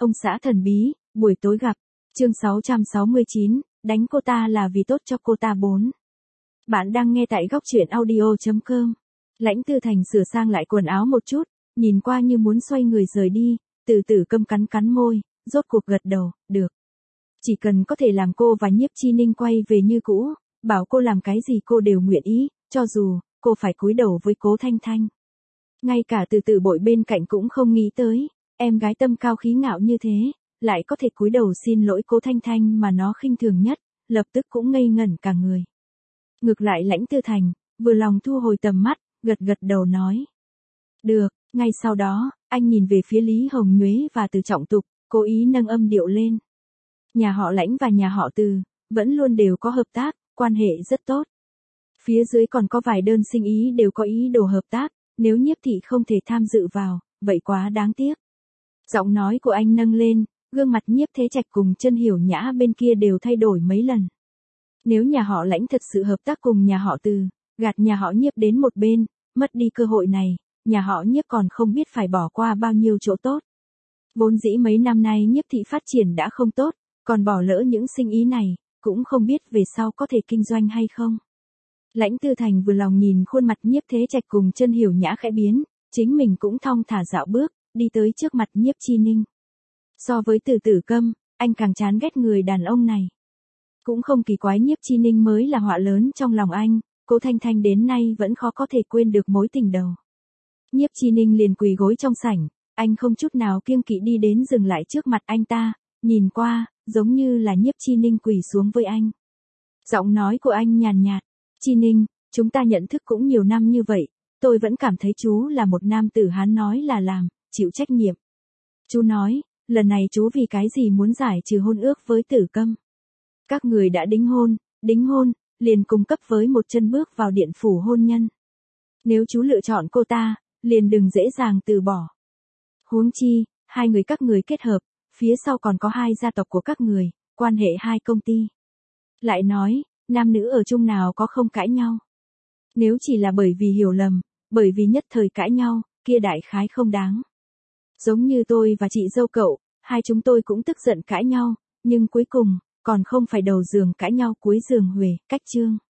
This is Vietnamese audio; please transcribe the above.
Ông xã thần bí, buổi tối gặp. Chương 669, đánh cô ta là vì tốt cho cô ta 4. Bạn đang nghe tại góc truyện audio.com. Lãnh Tư Thành sửa sang lại quần áo một chút, nhìn qua như muốn xoay người rời đi, từ từ câm cắn cắn môi, rốt cuộc gật đầu, được. Chỉ cần có thể làm cô và Nhiếp Chi Ninh quay về như cũ, bảo cô làm cái gì cô đều nguyện ý, cho dù cô phải cúi đầu với Cố Thanh Thanh. Ngay cả từ từ bội bên cạnh cũng không nghĩ tới, em gái tâm cao khí ngạo như thế, lại có thể cúi đầu xin lỗi Cố Thanh Thanh mà nó khinh thường nhất, lập tức cũng ngây ngẩn cả người. Ngược lại Lãnh Tư Thành, vừa lòng thu hồi tầm mắt, gật gật đầu nói. Được, ngay sau đó, anh nhìn về phía Lý Hồng Nhuế và Từ Trọng Tục, cố ý nâng âm điệu lên. Nhà họ Lãnh và nhà họ Từ, vẫn luôn đều có hợp tác, quan hệ rất tốt. Phía dưới còn có vài đơn sinh ý đều có ý đồ hợp tác, nếu Nhiếp thị không thể tham dự vào, vậy quá đáng tiếc. Giọng nói của anh nâng lên, gương mặt Nhiếp Thế Trạch cùng Chân Hiểu Nhã bên kia đều thay đổi mấy lần. Nếu nhà họ Lãnh thật sự hợp tác cùng nhà họ Từ, gạt nhà họ Nhiếp đến một bên, mất đi cơ hội này, nhà họ Nhiếp còn không biết phải bỏ qua bao nhiêu chỗ tốt. Vốn dĩ mấy năm nay Nhiếp thị phát triển đã không tốt, còn bỏ lỡ những sinh ý này, cũng không biết về sau có thể kinh doanh hay không. Lãnh Tư Thành vừa lòng nhìn khuôn mặt Nhiếp Thế Trạch cùng Chân Hiểu Nhã khẽ biến, chính mình cũng thong thả dạo bước, đi tới trước mặt Nhiếp Chi Ninh. So với Từ Tử Câm, anh càng chán ghét người đàn ông này. Cũng không kỳ quái Nhiếp Chi Ninh mới là họa lớn trong lòng anh, Cố Thanh Thanh đến nay vẫn khó có thể quên được mối tình đầu. Nhiếp Chi Ninh liền quỳ gối trong sảnh, anh không chút nào kiêng kỵ đi đến dừng lại trước mặt anh ta, nhìn qua, giống như là Nhiếp Chi Ninh quỳ xuống với anh. Giọng nói của anh nhàn nhạt, Chi Ninh, chúng ta nhận thức cũng nhiều năm như vậy, tôi vẫn cảm thấy chú là một nam tử Hán nói là làm, chịu trách nhiệm. Chú nói, lần này chú vì cái gì muốn giải trừ hôn ước với Tử Câm. Các người đã đính hôn, liền cùng cấp với một chân bước vào điện phủ hôn nhân. Nếu chú lựa chọn cô ta, liền đừng dễ dàng từ bỏ. Huống chi, hai người các người kết hợp, phía sau còn có hai gia tộc của các người, quan hệ hai công ty. Lại nói, nam nữ ở chung nào có không cãi nhau. Nếu chỉ là bởi vì hiểu lầm, bởi vì nhất thời cãi nhau, kia đại khái không đáng. Giống như tôi và chị dâu cậu, hai chúng tôi cũng tức giận cãi nhau, nhưng cuối cùng, còn không phải đầu giường cãi nhau cuối giường huề, cách chương.